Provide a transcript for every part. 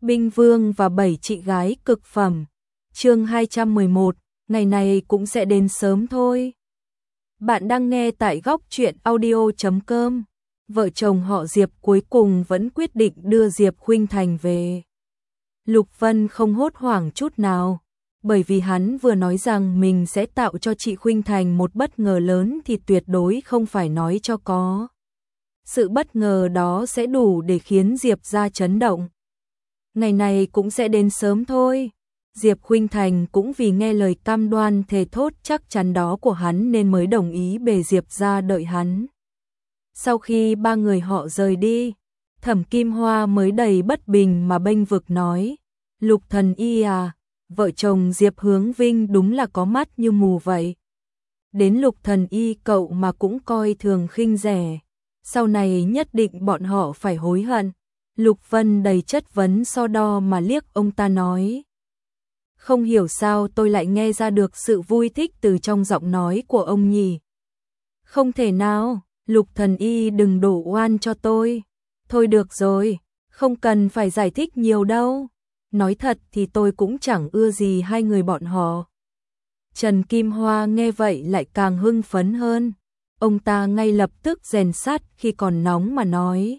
Binh Vương và 7 chị gái cực phẩm. Chương 211, ngày này cũng sẽ đến sớm thôi. Bạn đang nghe tại góc truyện audio.com. Vợ chồng họ Diệp cuối cùng vẫn quyết định đưa Diệp Khuynh Thành về. Lục Vân không hốt hoảng chút nào, bởi vì hắn vừa nói rằng mình sẽ tạo cho chị Khuynh Thành một bất ngờ lớn thì tuyệt đối không phải nói cho có. Sự bất ngờ đó sẽ đủ để khiến Diệp gia chấn động. Ngày này cũng sẽ đến sớm thôi. Diệp Khuynh Thành cũng vì nghe lời cam đoan thề thốt chắc chắn đó của hắn nên mới đồng ý bề Diệp gia đợi hắn. Sau khi ba người họ rời đi, Thẩm Kim Hoa mới đầy bất bình mà bênh vực nói: Lục thần y à, vợ chồng Diệp Hướng Vinh đúng là có mắt như mù vậy. Đến Lục thần y cậu mà cũng coi thường khinh rẻ, sau này nhất định bọn họ phải hối hận. Lục Vân đầy chất vấn so đo mà liếc ông ta nói. Không hiểu sao tôi lại nghe ra được sự vui thích từ trong giọng nói của ông nhỉ. Không thể nào, Lục thần y đừng đổ oan cho tôi. Thôi được rồi, không cần phải giải thích nhiều đâu. Nói thật thì tôi cũng chẳng ưa gì hai người bọn họ. Trần Kim Hoa nghe vậy lại càng hưng phấn hơn. Ông ta ngay lập tức rèn sắt khi còn nóng mà nói.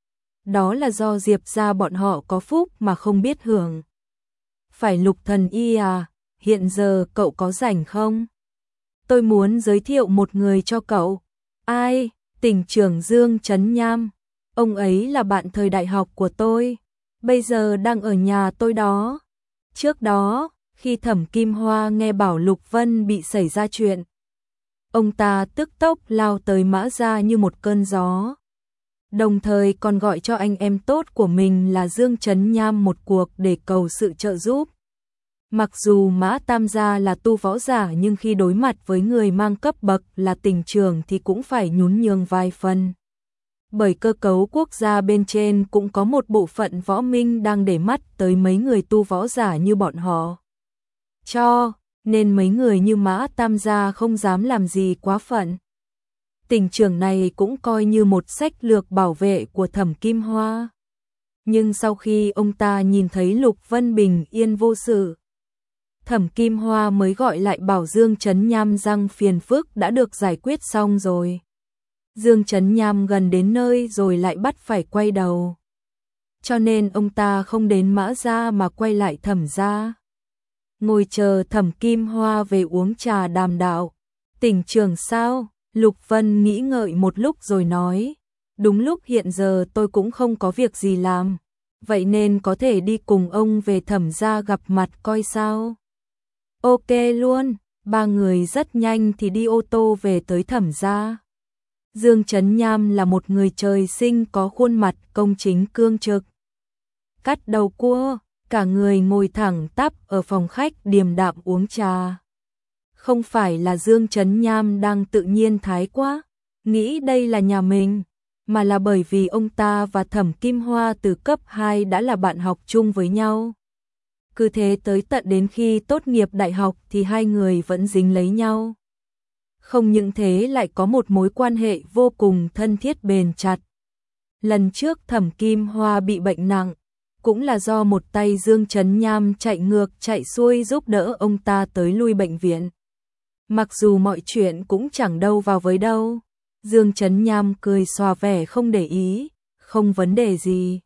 Đó là do Diệp gia bọn họ có phúc mà không biết hưởng. Phải Lục thần y à, hiện giờ cậu có rảnh không? Tôi muốn giới thiệu một người cho cậu. Ai? Tỉnh trưởng Dương Trấn Nham. Ông ấy là bạn thời đại học của tôi, bây giờ đang ở nhà tôi đó. Trước đó, khi Thẩm Kim Hoa nghe bảo Lục Vân bị xảy ra chuyện, ông ta tức tốc lao tới Mã gia như một cơn gió. Đồng thời còn gọi cho anh em tốt của mình là Dương Trấn Nham một cuộc để cầu sự trợ giúp. Mặc dù Mã Tam gia là tu võ giả nhưng khi đối mặt với người mang cấp bậc là tỉnh trưởng thì cũng phải nhún nhường vài phần. Bởi cơ cấu quốc gia bên trên cũng có một bộ phận võ minh đang để mắt tới mấy người tu võ giả như bọn họ. Nên mấy người như Mã Tam gia không dám làm gì quá phận. Tỉnh trưởng này cũng coi như một sách lược bảo vệ của Thẩm Kim Hoa. Nhưng sau khi ông ta nhìn thấy Lục Vân bình yên vô sự, Thẩm Kim Hoa mới gọi lại bảo Dương Trấn Nham rằng phiền phức đã được giải quyết xong rồi. Dương Trấn Nham gần đến nơi rồi lại bắt phải quay đầu. Cho nên ông ta không đến Mã gia mà quay lại Thẩm gia. Ngồi chờ Thẩm Kim Hoa về uống trà đàm đạo. Tỉnh trưởng sao? Lục Vân nghĩ ngợi một lúc rồi nói. Đúng lúc hiện giờ tôi cũng không có việc gì làm. Vậy nên có thể đi cùng ông về Thẩm gia gặp mặt coi sao. Ok luôn, ba người rất nhanh thì đi ô tô về tới Thẩm gia. Dương Trấn Nham là một người trời sinh có khuôn mặt công chính cương trực. Cắt đầu cua, cả người ngồi thẳng tắp ở phòng khách điềm đạm uống trà. Không phải là Dương Trấn Nham đang tự nhiên thái quá, nghĩ đây là nhà mình, mà là bởi vì ông ta và Thẩm Kim Hoa từ cấp 2 đã là bạn học chung với nhau. Cứ thế tới tận đến khi tốt nghiệp đại học thì hai người vẫn dính lấy nhau. Không những thế lại có một mối quan hệ vô cùng thân thiết bền chặt. Lần trước Thẩm Kim Hoa bị bệnh nặng, cũng là do một tay Dương Trấn Nham chạy ngược chạy xuôi giúp đỡ ông ta tới lui bệnh viện. Mặc dù mọi chuyện cũng chẳng đâu vào với đâu, Dương Trấn Nham cười xòa vẻ không để ý, không vấn đề gì.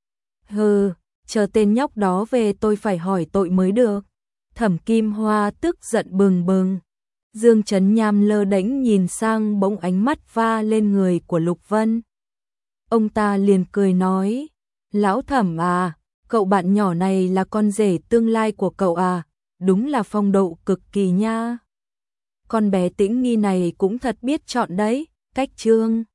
Hừ, chờ tên nhóc đó về tôi phải hỏi tội mới được. Thẩm Kim Hoa tức giận bừng bừng. Dương Trấn Nham lơ đễnh nhìn sang bỗng ánh mắt va lên người của Lục Vân. Ông ta liền cười nói, Lão Thẩm à, cậu bạn nhỏ này là con rể tương lai của cậu à, đúng là phong độ cực kỳ nha. Con bé Tĩnh Nghi này cũng thật biết chọn đấy, cách trương.